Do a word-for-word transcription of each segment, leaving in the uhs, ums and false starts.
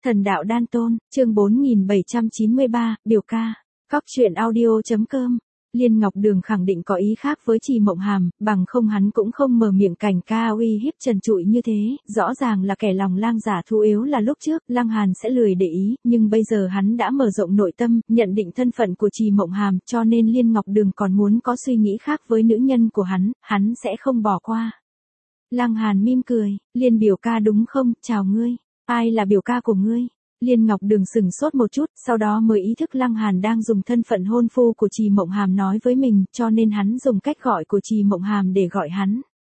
Thần đạo đan tôn, chương bốn nghìn bảy trăm chín mươi ba, biểu ca. Cóc truyện audio.com. Liên Ngọc Đường khẳng định có ý khác với Trì Mộng Hàm, bằng không hắn cũng không mở miệng cảnh ca uy hiếp trần trụi như thế, rõ ràng là kẻ lòng lang giả thu yếu là lúc trước, Lăng Hàn sẽ lười để ý, nhưng bây giờ hắn đã mở rộng nội tâm, nhận định thân phận của Trì Mộng Hàm, cho nên Liên Ngọc Đường còn muốn có suy nghĩ khác với nữ nhân của hắn, hắn sẽ không bỏ qua. Lăng Hàn mỉm cười, Liên biểu ca đúng không, chào ngươi, ai là biểu ca của ngươi? Liên Ngọc Đường sững sốt một chút, sau đó mới ý thức Lăng Hàn đang dùng thân phận hôn phu của Trì Mộng Hàm nói với mình, cho nên hắn dùng cách gọi của Trì Mộng Hàm để gọi hắn.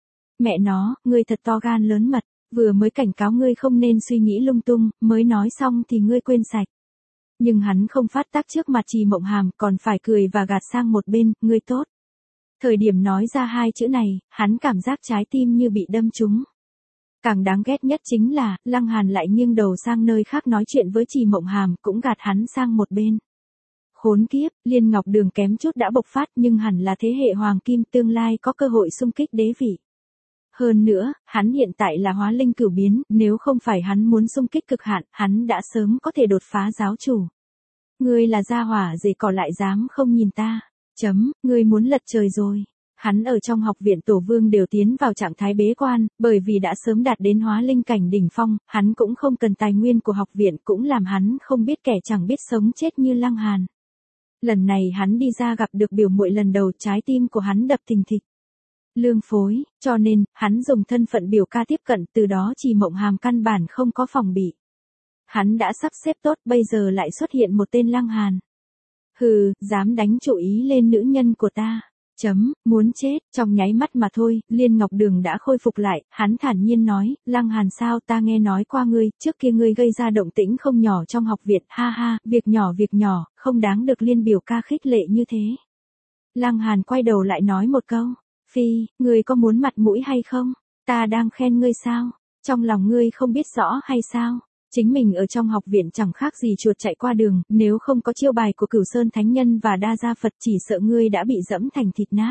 Mẹ nó, ngươi thật to gan lớn mật, vừa mới cảnh cáo ngươi không nên suy nghĩ lung tung, mới nói xong thì ngươi quên sạch. Nhưng hắn không phát tác trước mặt Trì Mộng Hàm, còn phải cười và gạt sang một bên, ngươi tốt. Thời điểm nói ra hai chữ này, hắn cảm giác trái tim như bị đâm trúng. Càng đáng ghét nhất chính là, Lăng Hàn lại nghiêng đầu sang nơi khác nói chuyện với Trì Mộng Hàm, cũng gạt hắn sang một bên. Khốn kiếp, Liên Ngọc Đường kém chút đã bộc phát nhưng hẳn là thế hệ hoàng kim tương lai có cơ hội xung kích đế vị. Hơn nữa, hắn hiện tại là hóa linh cửu biến, nếu không phải hắn muốn xung kích cực hạn, hắn đã sớm có thể đột phá giáo chủ. Ngươi là gia hỏa gì cỏ lại dám không nhìn ta, chấm, ngươi muốn lật trời rồi. Hắn ở trong học viện Tổ Vương đều tiến vào trạng thái bế quan, bởi vì đã sớm đạt đến hóa linh cảnh đỉnh phong, hắn cũng không cần tài nguyên của học viện, cũng làm hắn không biết kẻ chẳng biết sống chết như Lăng Hàn. Lần này hắn đi ra gặp được biểu muội lần đầu, trái tim của hắn đập thình thịch. Lương phối, cho nên, hắn dùng thân phận biểu ca tiếp cận, từ đó Trì Mộng Hàm căn bản không có phòng bị. Hắn đã sắp xếp tốt, bây giờ lại xuất hiện một tên Lăng Hàn. Hừ, dám đánh chủ ý lên nữ nhân của ta. Chấm, muốn chết, trong nháy mắt mà thôi, Liên Ngọc Đường đã khôi phục lại, hắn thản nhiên nói, Lăng Hàn sao ta nghe nói qua ngươi, trước kia ngươi gây ra động tĩnh không nhỏ trong học viện, ha ha, việc nhỏ việc nhỏ, không đáng được Liên biểu ca khích lệ như thế. Lăng Hàn quay đầu lại nói một câu, Phi, ngươi có muốn mặt mũi hay không? Ta đang khen ngươi sao? Trong lòng ngươi không biết rõ hay sao? Chính mình ở trong học viện chẳng khác gì chuột chạy qua đường, nếu không có chiêu bài của Cửu Sơn Thánh Nhân và Đa Gia Phật chỉ sợ ngươi đã bị dẫm thành thịt nát.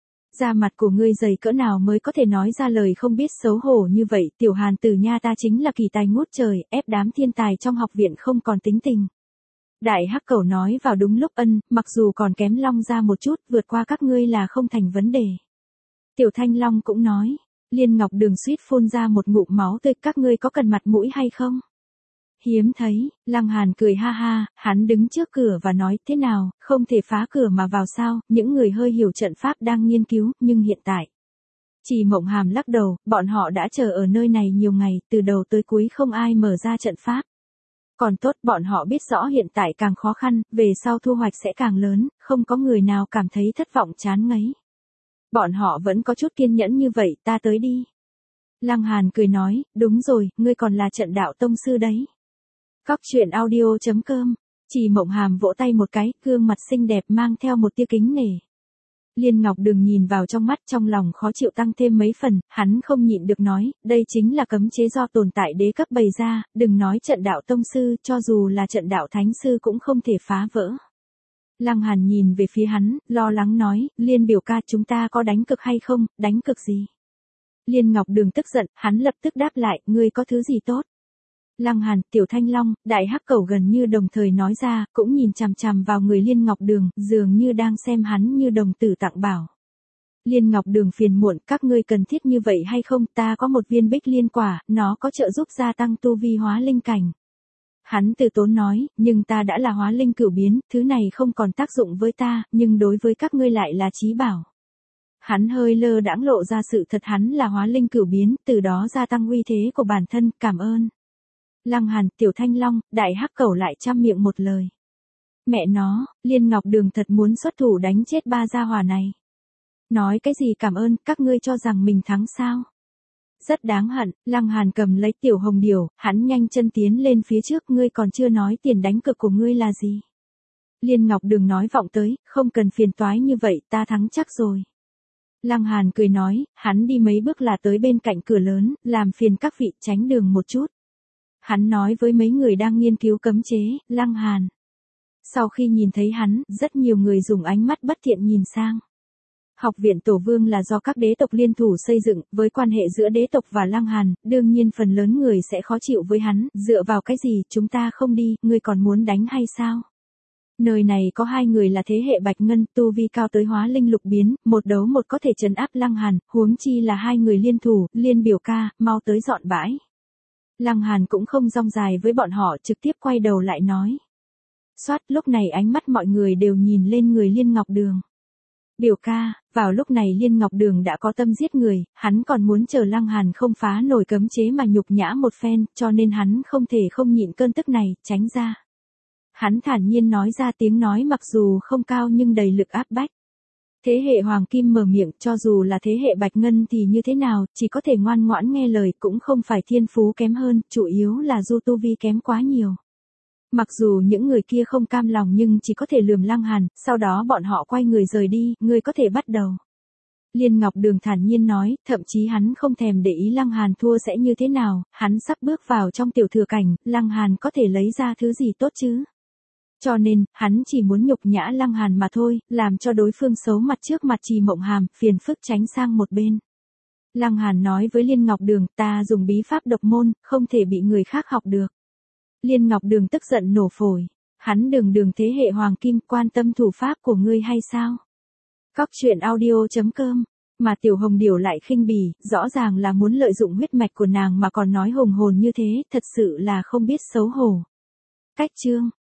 Da mặt của ngươi dày cỡ nào mới có thể nói ra lời không biết xấu hổ như vậy, Tiểu Hàn Tử nha ta chính là kỳ tài ngút trời, ép đám thiên tài trong học viện không còn tính tình. Đại Hắc Cẩu nói vào đúng lúc, ân, mặc dù còn kém Long Gia một chút, vượt qua các ngươi là không thành vấn đề. Tiểu Thanh Long cũng nói, Liên Ngọc Đường suýt phun ra một ngụm máu tươi, các ngươi có cần mặt mũi hay không? Hiếm thấy, Lăng Hàn cười ha ha, hắn đứng trước cửa và nói, thế nào, không thể phá cửa mà vào sao, những người hơi hiểu trận pháp đang nghiên cứu, nhưng hiện tại. Trì Mộng Hàm lắc đầu, bọn họ đã chờ ở nơi này nhiều ngày, từ đầu tới cuối không ai mở ra trận pháp. Còn tốt, bọn họ biết rõ hiện tại càng khó khăn, về sau thu hoạch sẽ càng lớn, không có người nào cảm thấy thất vọng chán ngấy. Bọn họ vẫn có chút kiên nhẫn như vậy, ta tới đi. Lăng Hàn cười nói, đúng rồi, ngươi còn là trận đạo tông sư đấy. Cóc truyện audio.com. Trì Mộng Hàm vỗ tay một cái, gương mặt xinh đẹp mang theo một tia kính nể. Liên Ngọc Đường nhìn vào trong mắt, trong lòng khó chịu tăng thêm mấy phần, hắn không nhịn được nói, đây chính là cấm chế do tồn tại đế cấp bày ra, đừng nói trận đạo tông sư, cho dù là trận đạo thánh sư cũng không thể phá vỡ. Lăng Hàn nhìn về phía hắn, lo lắng nói, Liên biểu ca chúng ta có đánh cực hay không, đánh cực gì? Liên Ngọc Đường tức giận, hắn lập tức đáp lại, ngươi có thứ gì tốt? Lăng Hàn, Tiểu Thanh Long, Đại Hắc Cẩu gần như đồng thời nói ra, cũng nhìn chằm chằm vào người Liên Ngọc Đường, dường như đang xem hắn như đồng tử tặng bảo. Liên Ngọc Đường phiền muộn, các ngươi cần thiết như vậy hay không, ta có một viên bích liên quả, nó có trợ giúp gia tăng tu vi hóa linh cảnh. Hắn từ tốn nói, nhưng ta đã là hóa linh cửu biến, thứ này không còn tác dụng với ta, nhưng đối với các ngươi lại là chí bảo. Hắn hơi lơ đãng lộ ra sự thật hắn là hóa linh cửu biến, từ đó gia tăng uy thế của bản thân, cảm ơn. Lăng Hàn, Tiểu Thanh Long, Đại Hắc Cẩu lại trăm miệng một lời. Mẹ nó, Liên Ngọc Đường thật muốn xuất thủ đánh chết ba gia hỏa này. Nói cái gì cảm ơn, các ngươi cho rằng mình thắng sao? Rất đáng hận, Lăng Hàn cầm lấy Tiểu Hồng Điều, hắn nhanh chân tiến lên phía trước, ngươi còn chưa nói tiền đánh cược của ngươi là gì. Liên Ngọc Đường nói vọng tới, không cần phiền toái như vậy, ta thắng chắc rồi. Lăng Hàn cười nói, hắn đi mấy bước là tới bên cạnh cửa lớn, làm phiền các vị tránh đường một chút. Hắn nói với mấy người đang nghiên cứu cấm chế, Lăng Hàn. Sau khi nhìn thấy hắn, rất nhiều người dùng ánh mắt bất thiện nhìn sang. Học viện Tổ Vương là do các đế tộc liên thủ xây dựng, với quan hệ giữa đế tộc và Lăng Hàn, đương nhiên phần lớn người sẽ khó chịu với hắn, dựa vào cái gì, chúng ta không đi, ngươi còn muốn đánh hay sao? Nơi này có hai người là thế hệ Bạch Ngân, tu vi cao tới hóa linh lục biến, một đấu một có thể trấn áp Lăng Hàn, huống chi là hai người liên thủ, Liên biểu ca, mau tới dọn bãi. Lăng Hàn cũng không rong dài với bọn họ, trực tiếp quay đầu lại nói. Soát, lúc này ánh mắt mọi người đều nhìn lên người Liên Ngọc Đường. Biểu ca, vào lúc này Liên Ngọc Đường đã có tâm giết người, hắn còn muốn chờ Lăng Hàn không phá nổi cấm chế mà nhục nhã một phen, cho nên hắn không thể không nhịn cơn tức này, tránh ra. Hắn thản nhiên nói ra tiếng nói mặc dù không cao nhưng đầy lực áp bách. Thế hệ Hoàng Kim mở miệng, cho dù là thế hệ Bạch Ngân thì như thế nào, chỉ có thể ngoan ngoãn nghe lời, cũng không phải thiên phú kém hơn, chủ yếu là du tu vi kém quá nhiều. Mặc dù những người kia không cam lòng nhưng chỉ có thể lườm Lăng Hàn, sau đó bọn họ quay người rời đi, người có thể bắt đầu. Liên Ngọc Đường thản nhiên nói, thậm chí hắn không thèm để ý Lăng Hàn thua sẽ như thế nào, hắn sắp bước vào trong tiểu thừa cảnh, Lăng Hàn có thể lấy ra thứ gì tốt chứ? Cho nên, hắn chỉ muốn nhục nhã Lăng Hàn mà thôi, làm cho đối phương xấu mặt trước mặt Trì Mộng Hàm, phiền phức tránh sang một bên. Lăng Hàn nói với Liên Ngọc Đường, ta dùng bí pháp độc môn, không thể bị người khác học được. Liên Ngọc Đường tức giận nổ phổi. Hắn Đường Đường thế hệ Hoàng Kim, quan tâm thủ pháp của ngươi hay sao? Cóc truyện audio chấm com. Mà Tiểu Hồng Điểu lại khinh bỉ, rõ ràng là muốn lợi dụng huyết mạch của nàng mà còn nói hùng hồn như thế, thật sự là không biết xấu hổ. Cách chương